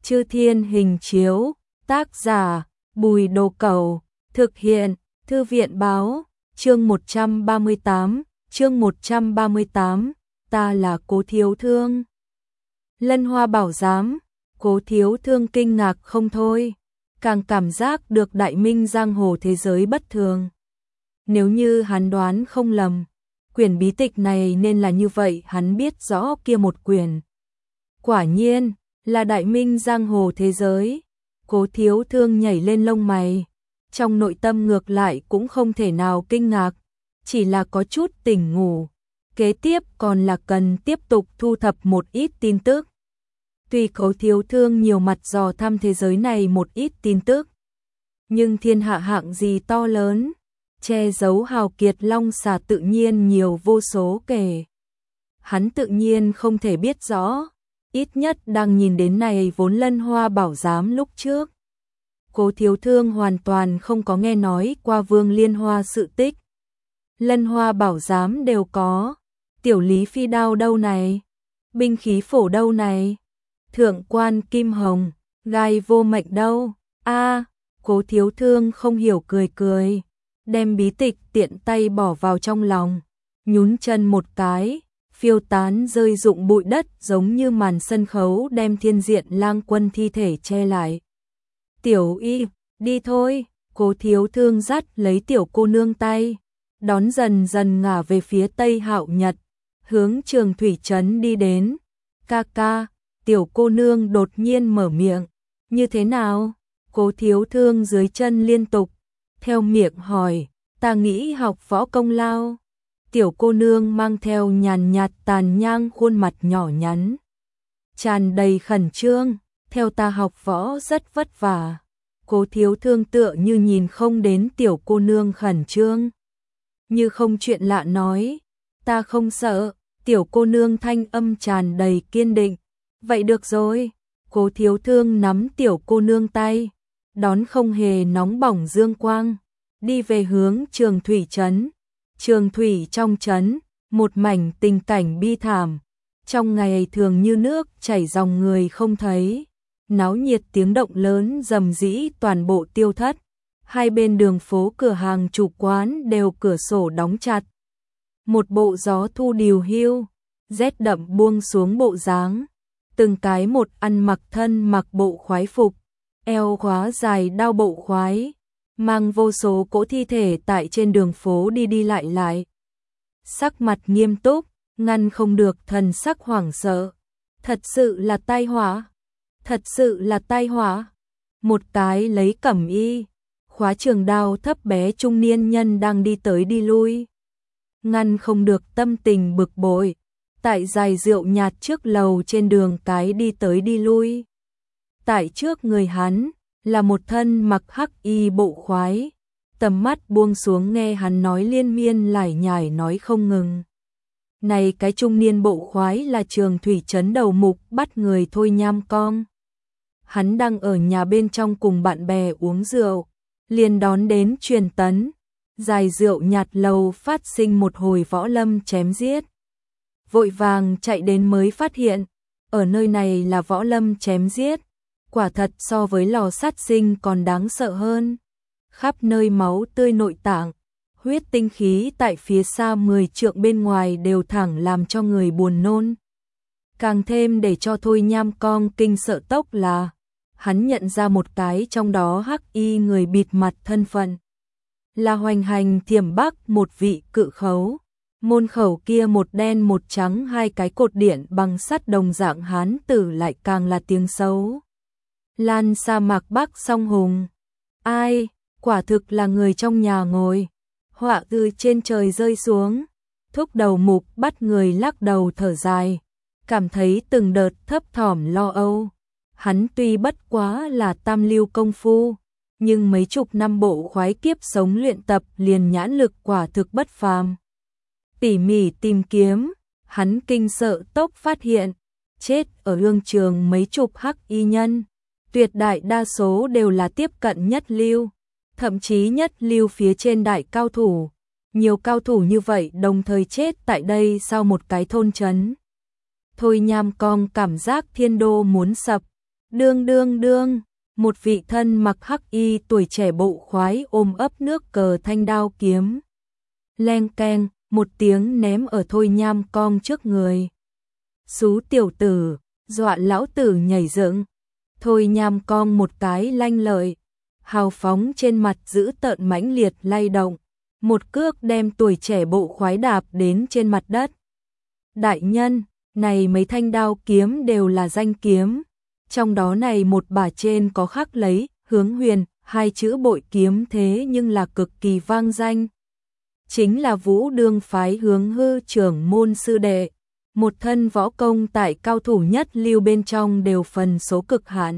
Chư Thiên Hình Chiếu, tác giả Bùi Đồ Cẩu, thực hiện Thư viện Báo, chương 138, ta là Cố Thiếu Thương. Lân Hoa Bảo Giám, Cố Thiếu Thương kinh ngạc không thôi, càng cảm giác được đại minh giang hồ thế giới bất thường. Nếu như hắn đoán không lầm, quyển bí tịch này nên là như vậy, hắn biết rõ kia một quyển. Quả nhiên, là đại minh giang hồ thế giới. Cố Thiếu Thương nhảy lên lông mày, trong nội tâm ngược lại cũng không thể nào kinh ngạc, chỉ là có chút tỉnh ngủ. Kế tiếp còn là cần tiếp tục thu thập một ít tin tức. Tuy Cố Thiếu Thương nhiều mặt dò thăm thế giới này một ít tin tức, nhưng thiên hạ hạng gì to lớn, che giấu hào kiệt long xà tự nhiên nhiều vô số kể. Hắn tự nhiên không thể biết rõ, ít nhất đang nhìn đến này vốn Lân Hoa Bảo Giám lúc trước. Cố Thiếu Thương hoàn toàn không có nghe nói qua Vương Liên Hoa sự tích. Lân Hoa Bảo Giám đều có, tiểu lý phi đao đâu này, binh khí phổ đâu này, thượng quan kim hồng, gai vô mệnh đâu. Cố Thiếu Thương không hiểu cười cười, đem bí tịch tiện tay bỏ vào trong lòng, nhún chân một cái, phiêu tán rơi rụng bụi đất giống như màn sân khấu đem Thiên Diện Lang Quân thi thể che lại. Tiểu Y, đi thôi. Cố Thiếu Thương dắt lấy tiểu cô nương tay, đón dần dần ngả về phía Tây Hạo Nhật, hướng Trường Thủy Trấn đi đến. Ca ca, tiểu cô nương đột nhiên mở miệng, như thế nào? Cố Thiếu Thương dưới chân liên tục, theo miệng hỏi, ta nghĩ học võ công lao. Tiểu cô nương mang theo nhàn nhạt tàn nhang khuôn mặt nhỏ nhắn, tràn đầy khẩn trương, theo ta học võ rất vất vả. Cố Thiếu Thương tựa như nhìn không đến tiểu cô nương khẩn trương, như không chuyện lạ nói, ta không sợ. Tiểu cô nương thanh âm tràn đầy kiên định, vậy được rồi. Cố Thiếu Thương nắm tiểu cô nương tay, đón không hề nóng bỏng dương quang, đi về hướng Trường Thủy Trấn. Trường Thủy trong trấn, một mảnh tình cảnh bi thảm, trong ngày thường như nước chảy dòng người không thấy, náo nhiệt tiếng động lớn rầm rĩ toàn bộ tiêu thất, hai bên đường phố cửa hàng chủ quán đều cửa sổ đóng chặt. Một bộ gió thu điều hưu, rét đậm buông xuống bộ dáng, từng cái một ăn mặc thân mặc bộ khoái phục, eo khóa dài đao bộ khoái, mang vô số cỗ thi thể tại trên đường phố đi đi lại lại. Sắc mặt nghiêm túc, ngăn không được thần sắc hoảng sợ. Thật sự là tai họa, thật sự là tai họa. Một cái lấy cẩm y, khóa trường đao thấp bé trung niên nhân đang đi tới đi lui. Ngăn không được tâm tình bực bội, tại dài rượu nhạt trước lầu trên đường cái đi tới đi lui. Tại trước người hắn là một thân mặc hắc y bộ khoái, tầm mắt buông xuống nghe hắn nói liên miên lải nhải nói không ngừng. Này cái trung niên bộ khoái là Trường Thủy Trấn đầu mục bắt người Thôi Nham Cong. Hắn đang ở nhà bên trong cùng bạn bè uống rượu, liền đón đến truyền tấn. Dài rượu nhạt lầu phát sinh một hồi võ lâm chém giết. Vội vàng chạy đến mới phát hiện, ở nơi này là võ lâm chém giết. Quả thật so với lò sát sinh còn đáng sợ hơn. Khắp nơi máu tươi nội tạng, huyết tinh khí tại phía xa 10 trượng bên ngoài đều thẳng làm cho người buồn nôn. Càng thêm để cho Thôi Nham Cong kinh sợ tốc là, hắn nhận ra một cái trong đó hắc y người bịt mặt thân phận. Là hoành hành Thiểm Bắc một vị cự khấu. Môn khẩu kia một đen một trắng hai cái cột điện bằng sắt đồng dạng hán tử lại càng là tiếng xấu. Lan sa mạc Bắc song hùng. Ai, quả thực là người trong nhà ngồi. Họa từ trên trời rơi xuống. Thúc đầu mục bắt người lắc đầu thở dài, cảm thấy từng đợt thấp thỏm lo âu. Hắn tuy bất quá là tam lưu công phu, nhưng mấy chục năm bộ khoái kiếp sống luyện tập liền nhãn lực quả thực bất phàm. Tỉ mỉ tìm kiếm, hắn kinh sợ tốc phát hiện, chết ở ương trường mấy chục hắc y nhân, tuyệt đại đa số đều là tiếp cận nhất lưu, thậm chí nhất lưu phía trên đại cao thủ. Nhiều cao thủ như vậy đồng thời chết tại đây sau một cái thôn trấn. Thôi Nham Cong cảm giác thiên đô muốn sập, Đương đương đương, một vị thân mặc hắc y tuổi trẻ bộ khoái ôm ấp nước cờ thanh đao kiếm. Leng keng, một tiếng ném ở Thôi Nham Cong trước người. Xú tiểu tử, dọa lão tử nhảy dựng. Thôi Nham Cong một cái lanh lợi, hào phóng trên mặt giữ tợn mãnh liệt lay động, một cước đem tuổi trẻ bộ khoái đạp đến trên mặt đất. Đại nhân, này mấy thanh đao kiếm đều là danh kiếm, trong đó này một bả trên có khắc lấy Hướng Huyền, hai chữ bội kiếm thế nhưng là cực kỳ vang danh. Chính là Vũ Đương phái Hướng Hư trưởng môn sư đệ, một thân võ công tại cao thủ nhất lưu bên trong đều phần số cực hạn.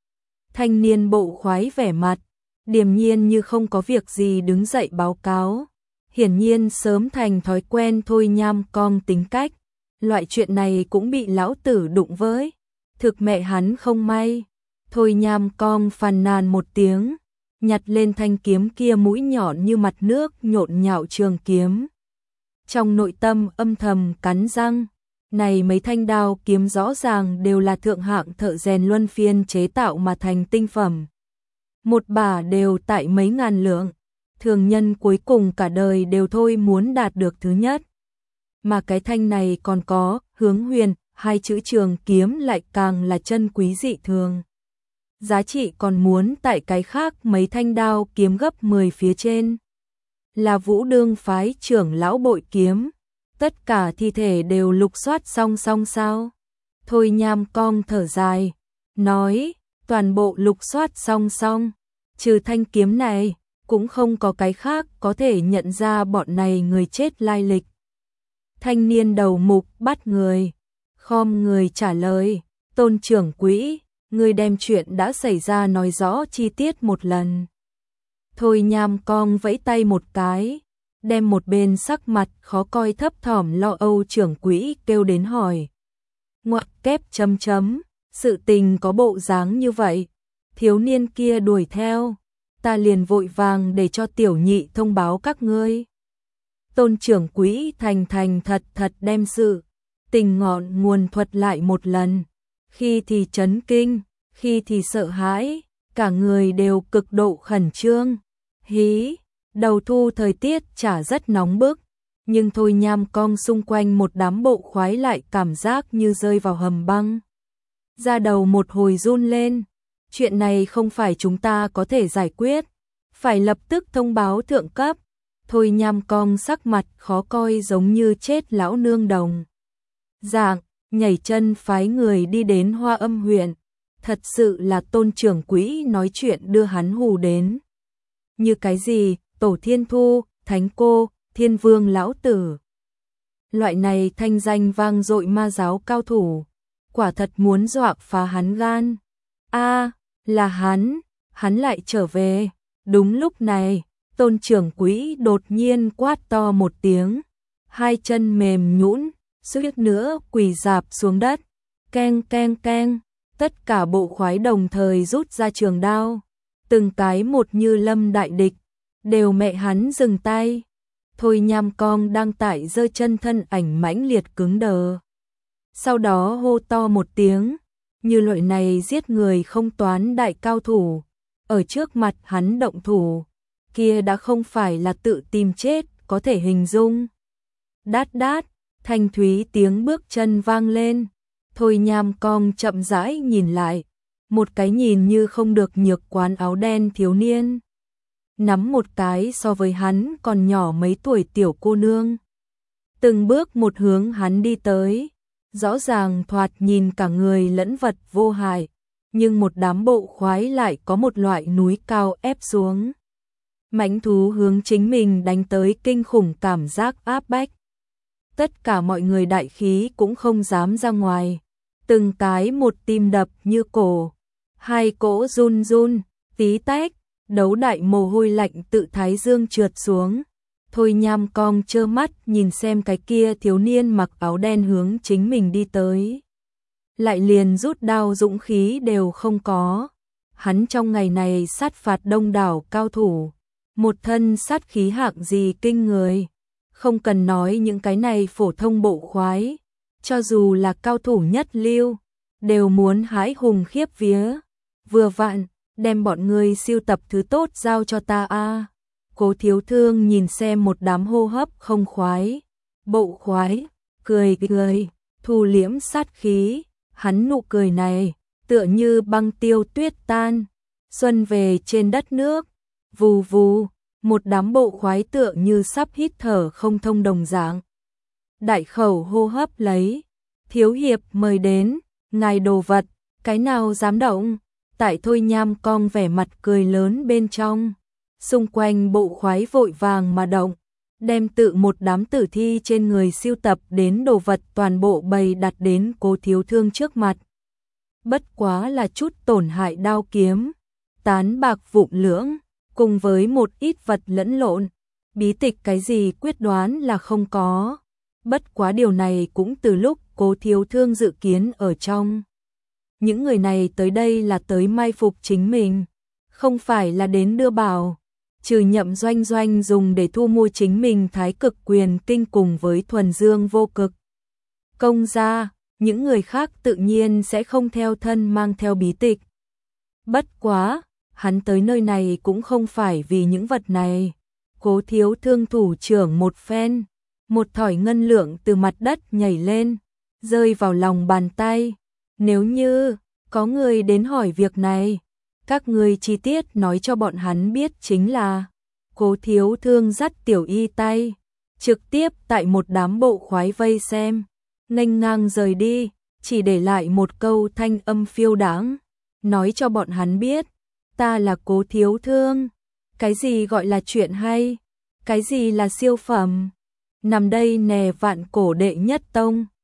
Thanh niên bộ khoái vẻ mặt điềm nhiên như không có việc gì đứng dậy báo cáo, hiển nhiên sớm thành thói quen Thôi Nham Cong tính cách, loại chuyện này cũng bị lão tử đụng với, thực mẹ hắn không may. Thôi Nham Cong phàn nàn một tiếng, nhặt lên thanh kiếm kia mũi nhọn như mặt nước nhộn nhạo trường kiếm. Trong nội tâm âm thầm cắn răng, này mấy thanh đao kiếm rõ ràng đều là thượng hạng thợ rèn luân phiên chế tạo mà thành tinh phẩm. Một bả đều tại mấy ngàn lượng, thường nhân cuối cùng cả đời đều thôi muốn đạt được thứ nhất. Mà cái thanh này còn có Hướng Huyền, hai chữ trường kiếm lại càng là chân quý dị thường. Giá trị còn muốn tại cái khác mấy thanh đao kiếm gấp 10 phía trên. Là Vũ Đương phái trưởng lão bội kiếm, tất cả thi thể đều lục soát song song sao? Thôi Nham Cong thở dài, nói, toàn bộ lục soát song song, trừ thanh kiếm này, cũng không có cái khác có thể nhận ra bọn này người chết lai lịch. Thanh niên đầu mục bắt người, khom người trả lời, Tôn trưởng quỹ, người đem chuyện đã xảy ra nói rõ chi tiết một lần. Thôi Nham Cong vẫy tay một cái, đem một bên sắc mặt khó coi thấp thỏm lo âu trưởng quỹ kêu đến hỏi. Ngoặc kép chấm chấm, sự tình có bộ dáng như vậy, thiếu niên kia đuổi theo, ta liền vội vàng để cho tiểu nhị thông báo các ngươi. Tôn trưởng quỹ thành thành thật thật đem sự tình ngọn nguồn thuật lại một lần, khi thì chấn kinh, khi thì sợ hãi, cả người đều cực độ khẩn trương. Hí, đầu thu thời tiết chả rất nóng bức, nhưng Thôi Nham Cong xung quanh một đám bộ khoái lại cảm giác như rơi vào hầm băng. Da đầu một hồi run lên, chuyện này không phải chúng ta có thể giải quyết, phải lập tức thông báo thượng cấp. Thôi Nham Cong sắc mặt khó coi giống như chết lão nương đồng. Dạng, nhảy chân phái người đi đến Hoa Âm huyện, thật sự là Tôn trưởng quỹ nói chuyện đưa hắn hù đến. Như cái gì, Tổ Thiên Thu, Thánh Cô, Thiên Vương lão tử. Loại này thanh danh vang dội ma giáo cao thủ, quả thật muốn dọa phá hắn gan. A, là hắn lại trở về. Đúng lúc này, Tôn trưởng quỹ đột nhiên quát to một tiếng, hai chân mềm nhũn, suýt nữa quỳ rạp xuống đất. Keng keng keng, tất cả bộ khoái đồng thời rút ra trường đao, từng cái một như lâm đại địch, đều mẹ hắn dừng tay. Thôi Nham Cong đang tại giơ chân thân ảnh mãnh liệt cứng đờ. Sau đó hô to một tiếng, như loại này giết người không toán đại cao thủ, ở trước mặt hắn động thủ, kia đã không phải là tự tìm chết có thể hình dung. Đát đát, thanh thúy tiếng bước chân vang lên, Thôi Nham Cong chậm rãi nhìn lại, một cái nhìn như không được nhược quán áo đen thiếu niên, nắm một cái so với hắn còn nhỏ mấy tuổi tiểu cô nương. Từng bước một hướng hắn đi tới, rõ ràng thoạt nhìn cả người lẫn vật vô hại, nhưng một đám bộ khoái lại có một loại núi cao ép xuống. Mãnh thú hướng chính mình đánh tới kinh khủng cảm giác áp bách. Tất cả mọi người đại khí cũng không dám ra ngoài, từng cái một tim đập như cổ, hai cỗ run run, tí tách, đấu đại mồ hôi lạnh tự thái dương trượt xuống. Thôi Nham Cong trơ mắt nhìn xem cái kia thiếu niên mặc áo đen hướng chính mình đi tới, lại liền rút đao dũng khí đều không có. Hắn trong ngày này sát phạt đông đảo cao thủ, một thân sát khí hạng gì kinh người, không cần nói những cái này phổ thông bộ khoái, cho dù là cao thủ nhất lưu, đều muốn hãi hùng khiếp vía. Vừa vặn, đem bọn ngươi siêu tập thứ tốt giao cho ta a. Cố Thiếu Thương nhìn xem một đám hô hấp không khoái, bộ khoái, cười cười, thu liễm sát khí, hắn nụ cười này, tựa như băng tiêu tuyết tan, xuân về trên đất nước, vù vù, một đám bộ khoái tựa như sắp hít thở không thông đồng dạng. Đại khẩu hô hấp lấy, thiếu hiệp mời đến, ngài đồ vật, cái nào dám động, tại Thôi Nham cong vẻ mặt cười lớn bên trong, xung quanh bộ khoái vội vàng mà động, đem tự một đám tử thi trên người siêu tập đến đồ vật toàn bộ bày đặt đến Cố Thiếu Thương trước mặt. Bất quá là chút tổn hại đao kiếm, tán bạc vụn lưỡng, cùng với một ít vật lẫn lộn, bí tịch cái gì quyết đoán là không có. Bất quá điều này cũng từ lúc Cố Thiếu Thương dự kiến ở trong. Những người này tới đây là tới mai phục chính mình, không phải là đến đưa bảo, trừ Nhậm Doanh Doanh dùng để thu mua chính mình Thái Cực Quyền Kinh cùng với Thuần Dương Vô Cực công ra, những người khác tự nhiên sẽ không theo thân mang theo bí tịch. Bất quá, hắn tới nơi này cũng không phải vì những vật này. Cố Thiếu Thương thủ trưởng một phen, một thỏi ngân lượng từ mặt đất nhảy lên, rơi vào lòng bàn tay. Nếu như có người đến hỏi việc này, các người chi tiết nói cho bọn hắn biết chính là. Cố Thiếu Thương dắt Tiểu Y tay, trực tiếp tại một đám bộ khoái vây xem, nghênh ngang rời đi, chỉ để lại một câu thanh âm phiêu đãng, nói cho bọn hắn biết, ta là Cố Thiếu Thương, cái gì gọi là chuyện hay, cái gì là siêu phẩm, nằm đây nè vạn cổ đệ nhất tông.